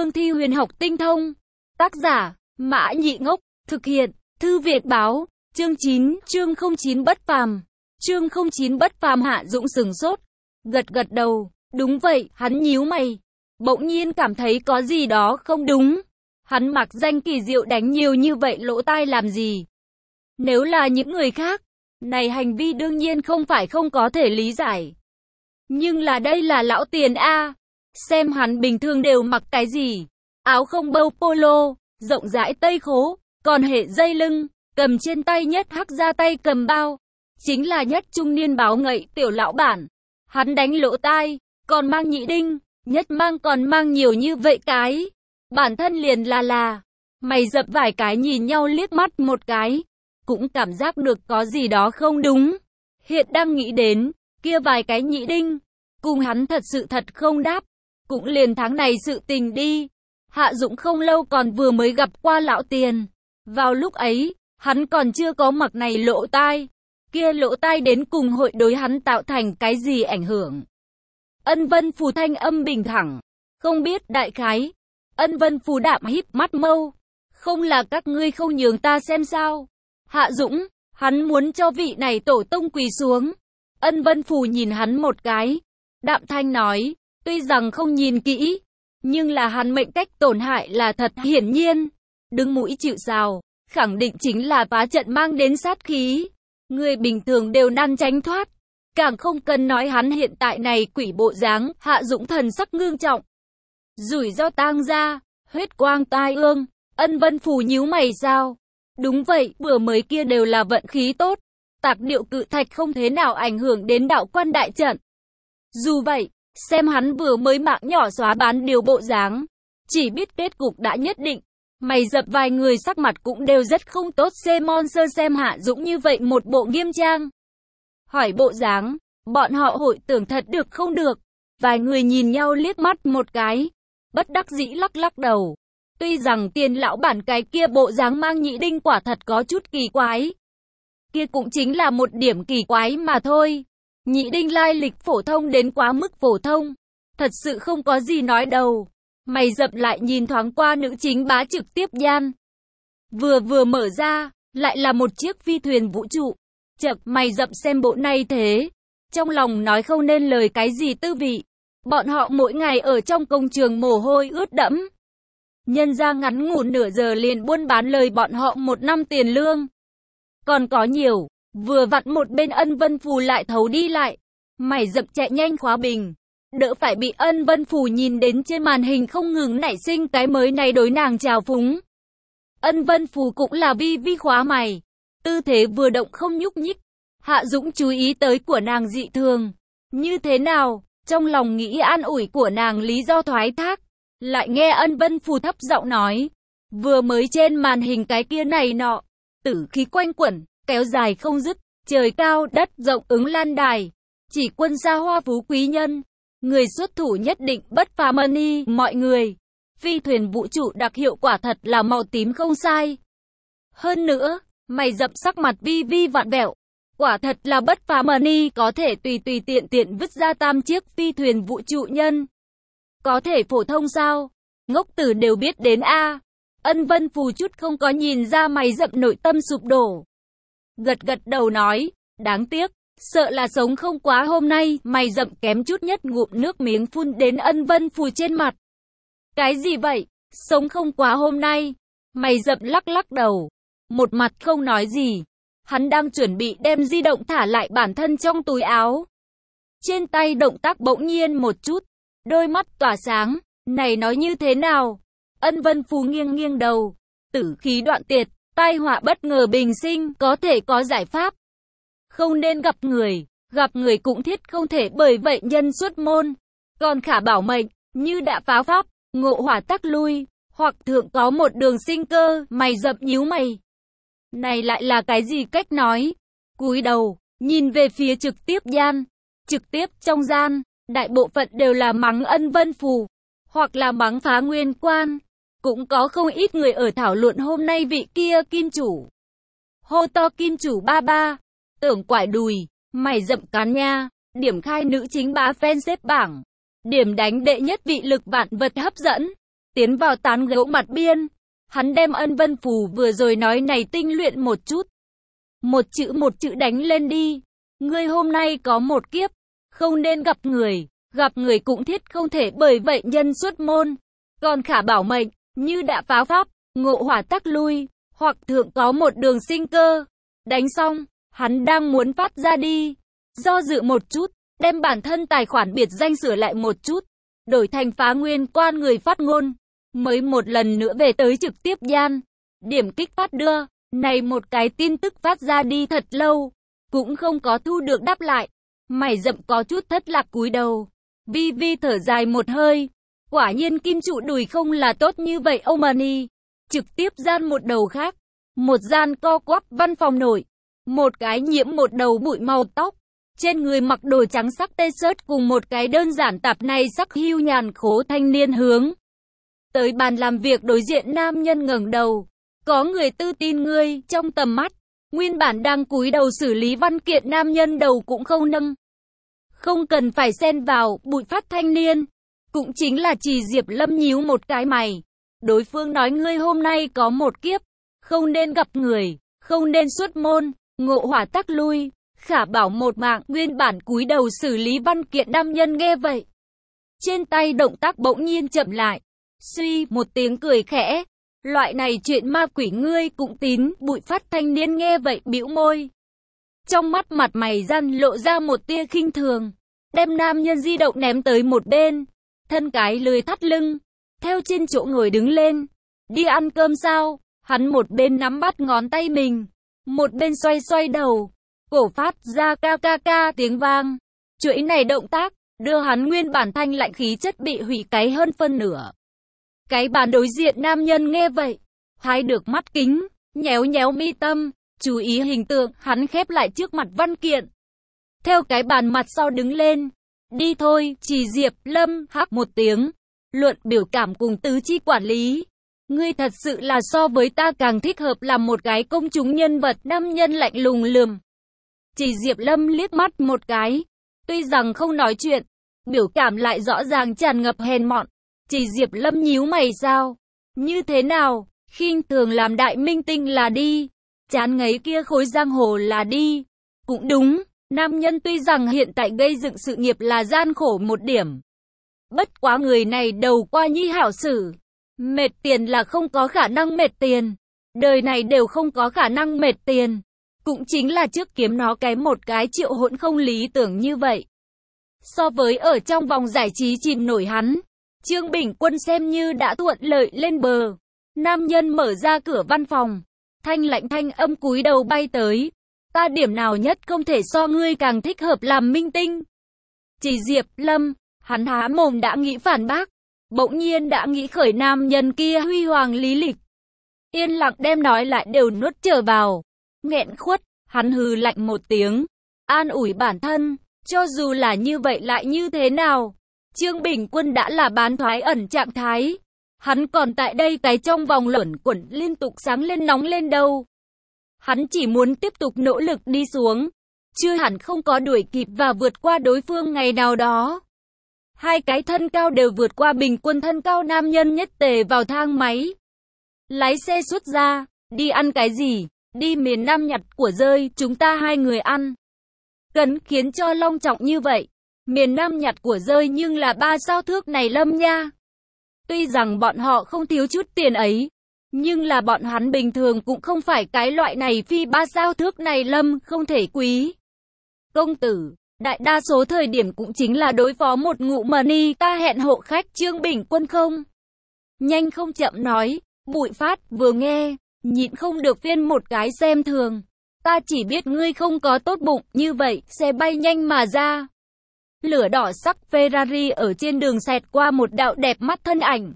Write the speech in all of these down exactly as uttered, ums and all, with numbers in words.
cương thi huyền học tinh thông. Tác giả, Mã Nhị Ngốc, thực hiện, Thư Việt Báo, chương chín, chương không chín bất phàm. Chương không chín bất phàm. Hạ Dũng sừng sốt, gật gật đầu, đúng vậy, hắn nhíu mày, bỗng nhiên cảm thấy có gì đó không đúng. Hắn mặc danh kỳ diệu đánh nhiều như vậy lỗ tai làm gì? Nếu là những người khác, này hành vi đương nhiên không phải không có thể lý giải. Nhưng là đây là lão tiền A, xem hắn bình thường đều mặc cái gì? Áo không bâu polo, rộng rãi tây khố, còn hệ dây lưng, cầm trên tay nhất hắc ra tay cầm bao. Chính là nhất trung niên báo ngậy tiểu lão bản. Hắn đánh lỗ tai, còn mang nhị đinh, nhất mang còn mang nhiều như vậy cái. Bản thân liền là là, mày dập vài cái nhìn nhau liếc mắt một cái, cũng cảm giác được có gì đó không đúng. Hiện đang nghĩ đến, kia vài cái nhị đinh, cùng hắn thật sự thật không đáp, cũng liền tháng này sự tình đi. Hạ Dũng không lâu còn vừa mới gặp qua lão tiền, vào lúc ấy, hắn còn chưa có mặc này lỗ tai, kia lỗ tai đến cùng hội đối hắn tạo thành cái gì ảnh hưởng. Ân Vân Phù thanh âm bình thẳng, không biết đại khái. Ân Vân Phù đạm híp mắt mâu, không là các ngươi không nhường ta xem sao? Hạ Dũng, hắn muốn cho vị này tổ tông quỳ xuống. Ân Vân Phù nhìn hắn một cái, đạm thanh nói, tuy rằng không nhìn kỹ, nhưng là hắn mệnh cách tổn hại là thật hiển nhiên. Đứng mũi chịu sào, khẳng định chính là phá trận mang đến sát khí. Người bình thường đều nan tránh thoát, càng không cần nói hắn hiện tại này quỷ bộ dáng. Hạ Dũng thần sắc ngưng trọng. Rủi ro tang ra, huyết quang tai ương. Ân Vân Phù nhíu mày sao? Đúng vậy, vừa mới kia đều là vận khí tốt. Tạc điệu cự thạch không thế nào ảnh hưởng đến đạo quan đại trận. Dù vậy, xem hắn vừa mới mạng nhỏ xóa bán điều bộ dáng, chỉ biết kết cục đã nhất định. Mày dập vài người sắc mặt cũng đều rất không tốt. Semon sơ xem Hạ Dũng như vậy một bộ nghiêm trang, hỏi bộ dáng, bọn họ hội tưởng thật được không được. Vài người nhìn nhau liếc mắt một cái, bất đắc dĩ lắc lắc đầu. Tuy rằng tiền lão bản cái kia bộ dáng mang nhị đinh quả thật có chút kỳ quái, kia cũng chính là một điểm kỳ quái mà thôi. Nhị đinh lai lịch phổ thông đến quá mức phổ thông, thật sự không có gì nói đầu. Mày dập lại nhìn thoáng qua nữ chính bá trực tiếp gian, vừa vừa mở ra, lại là một chiếc phi thuyền vũ trụ. Chậc, mày dập xem bộ này thế, trong lòng nói không nên lời cái gì tư vị. Bọn họ mỗi ngày ở trong công trường mồ hôi ướt đẫm, nhân ra ngắn ngủn nửa giờ liền buôn bán lời bọn họ một năm tiền lương. Còn có nhiều, vừa vặn một bên Ân Vân Phù lại thấu đi lại. Mày dập chạy nhanh khóa bình, đỡ phải bị Ân Vân Phù nhìn đến trên màn hình không ngừng nảy sinh cái mới này đối nàng trào phúng. Ân Vân Phù cũng là vi vi khóa mày, tư thế vừa động không nhúc nhích. Hạ Dũng chú ý tới của nàng dị thường, như thế nào, trong lòng nghĩ an ủi của nàng lý do thoái thác, lại nghe Ân Vân Phù thấp giọng nói, vừa mới trên màn hình cái kia này nọ, tử khí quanh quẩn, kéo dài không dứt, trời cao đất rộng ứng lan đài, chỉ quân xa hoa phú quý nhân, người xuất thủ nhất định bất phàm. Money, mọi người, phi thuyền vũ trụ đặc hiệu quả thật là màu tím không sai. Hơn nữa, mày dập sắc mặt vi vi vặn vẹo, quả thật là bất phàm. Money có thể tùy tùy tiện tiện vứt ra tam chiếc phi thuyền vũ trụ nhân. Có thể phổ thông sao? Ngốc tử đều biết đến a. Ân Vân Phù chút không có nhìn ra mày dập nội tâm sụp đổ, gật gật đầu nói, đáng tiếc, sợ là sống không quá hôm nay. Mày dập kém chút nhất ngụm nước miếng phun đến Ân Vân Phù trên mặt. Cái gì vậy? Sống không quá hôm nay? Mày dập lắc lắc đầu, một mặt không nói gì. Hắn đang chuẩn bị đem di động thả lại bản thân trong túi áo. Trên tay động tác bỗng nhiên một chút, đôi mắt tỏa sáng, này nói như thế nào? Ân Vân Phù nghiêng nghiêng đầu, tử khí đoạn tiệt, tai họa bất ngờ bình sinh, có thể có giải pháp. Không nên gặp người, gặp người cũng thiết không thể, bởi vậy nhân xuất môn, còn khả bảo mệnh, như đã phá pháp, ngộ hỏa tắc lui, hoặc thượng có một đường sinh cơ. Mày dập nhíu mày, này lại là cái gì cách nói? Cúi đầu, nhìn về phía trực tiếp gian, trực tiếp trong gian, đại bộ phận đều là mắng Ân Vân Phù, hoặc là mắng phá nguyên quan. Cũng có không ít người ở thảo luận hôm nay vị kia kim chủ. Hô to kim chủ ba ba, tưởng quải đùi, mày dậm cán nha, điểm khai nữ chính bá fan xếp bảng, điểm đánh đệ nhất vị lực vạn vật hấp dẫn. tiến vào tán gẫu mặt biên. Hắn đem ân vân phù vừa rồi nói này tinh luyện một chút. Một chữ một chữ đánh lên đi. Ngươi hôm nay có một kiếp, không nên gặp người, gặp người cũng thiết không thể bởi vậy nhân xuất môn. Còn khả bảo mệnh, như đã phá pháp, ngộ hỏa tắc lui, hoặc thượng có một đường sinh cơ. Đánh xong, hắn đang muốn phát ra đi. Do dự một chút, đem bản thân tài khoản biệt danh sửa lại một chút, đổi thành Phá Nguyên Quan người phát ngôn. Mới một lần nữa về tới trực tiếp gian. Điểm kích phát đưa, này một cái tin tức phát ra đi thật lâu, cũng không có thu được đáp lại. Mày rậm có chút thất lạc cúi đầu. Vi Vi thở dài một hơi. Quả nhiên kim trụ đùi không là tốt như vậy Omani. Trực tiếp gian một đầu khác. Một gian co quắp văn phòng nổi. Một cái nhiễm một đầu bụi màu tóc. Trên người mặc đồ trắng sắc t-shirt cùng một cái đơn giản tạp này sắc hưu nhàn khố thanh niên hướng tới bàn làm việc đối diện nam nhân ngẩng đầu. Có người tư tin ngươi trong tầm mắt. Nguyên bản đang cúi đầu xử lý văn kiện nam nhân đầu cũng không nâng. Không cần phải xen vào, bụi phát thanh niên. Cũng chính là Trì Diệp Lâm nhíu một cái mày. Đối phương nói ngươi hôm nay có một kiếp. Không nên gặp người, không nên xuất môn, ngộ hỏa tắc lui. Khả bảo một mạng, nguyên bản cúi đầu xử lý văn kiện nam nhân nghe vậy. Trên tay động tác bỗng nhiên chậm lại. Suy một tiếng cười khẽ. Loại này chuyện ma quỷ ngươi cũng tín, bụi phát thanh niên nghe vậy bĩu môi. Trong mắt mặt mày gian lộ ra một tia khinh thường. Đem nam nhân di động ném tới một bên. Thân cái lười thắt lưng. Theo trên chỗ ngồi đứng lên. Đi ăn cơm sao? Hắn một bên nắm bắt ngón tay mình. Một bên xoay xoay đầu. Cổ phát ra ca ca ca tiếng vang. Chuỗi này động tác, đưa hắn nguyên bản thanh lạnh khí chất bị hủy cái hơn phân nửa. Cái bàn đối diện nam nhân nghe vậy, hái được mắt kính, nhéo nhéo mi tâm, chú ý hình tượng, hắn khép lại trước mặt văn kiện. Theo cái bàn mặt sau đứng lên, đi thôi, Trì Diệp Lâm hắc một tiếng, luận biểu cảm cùng tứ chi quản lý. Ngươi thật sự là so với ta càng thích hợp làm một cái công chúng nhân vật. Nam nhân lạnh lùng lườm. Trì Diệp Lâm liếc mắt một cái, tuy rằng không nói chuyện, biểu cảm lại rõ ràng tràn ngập hèn mọn. Trì Diệp Lâm nhíu mày sao? Như thế nào? Khinh thường làm đại minh tinh là đi, chán ngấy kia khối giang hồ là đi. Cũng đúng, nam nhân tuy rằng hiện tại gây dựng sự nghiệp là gian khổ một điểm. Bất quá người này đầu qua nhi hảo sử. Mệt tiền là không có khả năng mệt tiền. Đời này đều không có khả năng mệt tiền. Cũng chính là trước kiếm nó cái một cái triệu hỗn không lý tưởng như vậy. So với ở trong vòng giải trí chìm nổi hắn, Trương Bình Quân xem như đã thuận lợi lên bờ. Nam nhân mở ra cửa văn phòng. Thanh lạnh thanh âm cúi đầu bay tới. Ta điểm nào nhất không thể so ngươi càng thích hợp làm minh tinh. Trì Diệp Lâm, hắn há mồm đã nghĩ phản bác. Bỗng nhiên đã nghĩ khởi nam nhân kia huy hoàng lý lịch. Yên lặng đem nói lại đều nuốt trở vào. Nghẹn khuất, hắn hừ lạnh một tiếng. An ủi bản thân, cho dù là như vậy lại như thế nào. Trương Bình Quân đã là bán thoái ẩn trạng thái. Hắn còn tại đây cái trong vòng luẩn quẩn liên tục sáng lên nóng lên đâu. Hắn chỉ muốn tiếp tục nỗ lực đi xuống. Chưa hẳn không có đuổi kịp và vượt qua đối phương ngày nào đó. Hai cái thân cao đều vượt qua bình quân thân cao nam nhân nhất tề vào thang máy. Lái xe xuất ra, đi ăn cái gì? Đi miền Nam nhặt của rơi, chúng ta hai người ăn. Cần khiến cho long trọng như vậy. Miền Nam nhặt của rơi nhưng là ba sao thước này Lâm nha. Tuy rằng bọn họ không thiếu chút tiền ấy, nhưng là bọn hắn bình thường cũng không phải cái loại này phi ba sao thước này Lâm không thể quý. Công tử, đại đa số thời điểm cũng chính là đối phó một ngụ money ta hẹn hộ khách Trương Bình Quân không. Nhanh không chậm nói, Bụi Phát vừa nghe, nhịn không được phiên một cái xem thường. Ta chỉ biết ngươi không có tốt bụng như vậy, xe bay nhanh mà ra. Lửa đỏ sắc Ferrari ở trên đường xẹt qua một đạo đẹp mắt thân ảnh.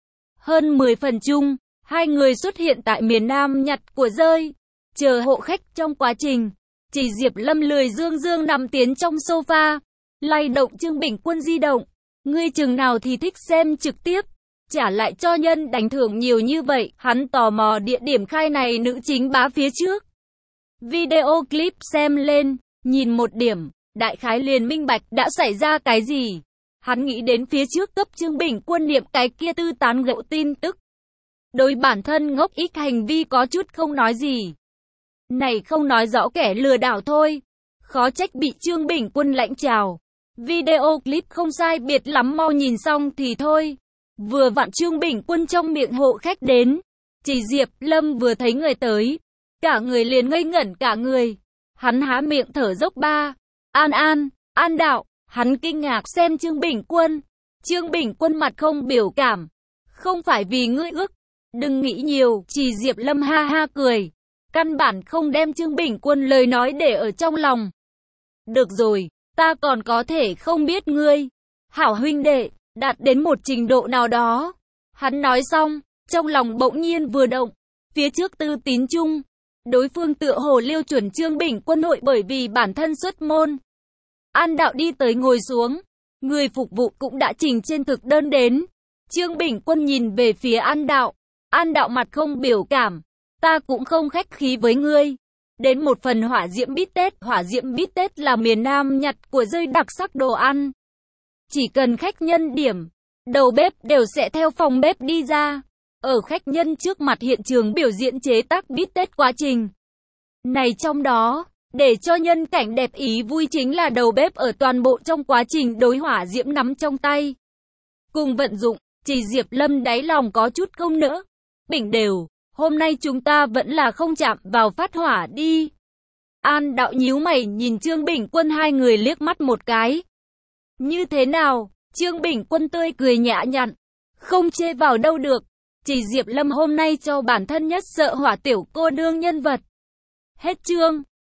Hơn mười phần chung, hai người xuất hiện tại miền Nam nhặt của rơi. Chờ hộ khách trong quá trình, Trì Diệp Lâm lười dương dương nằm tiến trong sofa, lay động Trương Bình Quân di động. Ngươi chừng nào thì thích xem trực tiếp, trả lại cho nhân đánh thưởng nhiều như vậy. Hắn tò mò địa điểm khai này nữ chính bá phía trước. Video clip xem lên, nhìn một điểm, đại khái liền minh bạch đã xảy ra cái gì. Hắn nghĩ đến phía trước cấp Trương Bình Quân niệm cái kia tư tán gẫu tin tức. Đối bản thân ngốc ích hành vi có chút không nói gì. Này không nói rõ kẻ lừa đảo thôi. Khó trách bị Trương Bình Quân lãnh chào. Video clip không sai biệt lắm, mau nhìn xong thì thôi. Vừa vặn Trương Bình Quân trong miệng hộ khách đến. Chỉ Diệp Lâm vừa thấy người tới, cả người liền ngây ngẩn cả người. Hắn há miệng thở dốc ba. An An, An Đạo. Hắn kinh ngạc xem Trương Bình Quân. Trương Bình Quân mặt không biểu cảm. Không phải vì ngươi ước. Đừng nghĩ nhiều. Chỉ Diệp Lâm ha ha cười. Căn bản không đem Trương Bình Quân lời nói để ở trong lòng. Được rồi, ta còn có thể không biết ngươi. Hảo huynh đệ, đạt đến một trình độ nào đó. Hắn nói xong, trong lòng bỗng nhiên vừa động. Phía trước Tư Tín Trung, đối phương tựa hồ liêu chuẩn Trương Bình Quân hội bởi vì bản thân xuất môn. An Đạo đi tới ngồi xuống. Người phục vụ cũng đã trình trên thực đơn đến. Trương Bình Quân nhìn về phía An Đạo. An Đạo mặt không biểu cảm. Ta cũng không khách khí với ngươi. Đến một phần hỏa diễm bít tết. Hỏa diễm bít tết là miền Nam nhặt của rơi đặc sắc đồ ăn. Chỉ cần khách nhân điểm, đầu bếp đều sẽ theo phòng bếp đi ra. Ở khách nhân trước mặt hiện trường biểu diễn chế tác bít tết quá trình. Này trong đó, để cho nhân cảnh đẹp ý vui chính là đầu bếp ở toàn bộ trong quá trình đối hỏa diễm nắm trong tay. Cùng vận dụng, chỉ Diệp Lâm đáy lòng có chút không nỡ. Bình đều, hôm nay chúng ta vẫn là không chạm vào phát hỏa đi. An Đạo nhíu mày nhìn Trương Bình Quân, hai người liếc mắt một cái. Như thế nào? Trương Bình Quân tươi cười nhã nhặn. Không chê vào đâu được. Chỉ Diệp Lâm hôm nay cho bản thân nhất sợ hỏa tiểu cô đương nhân vật. Hết chương.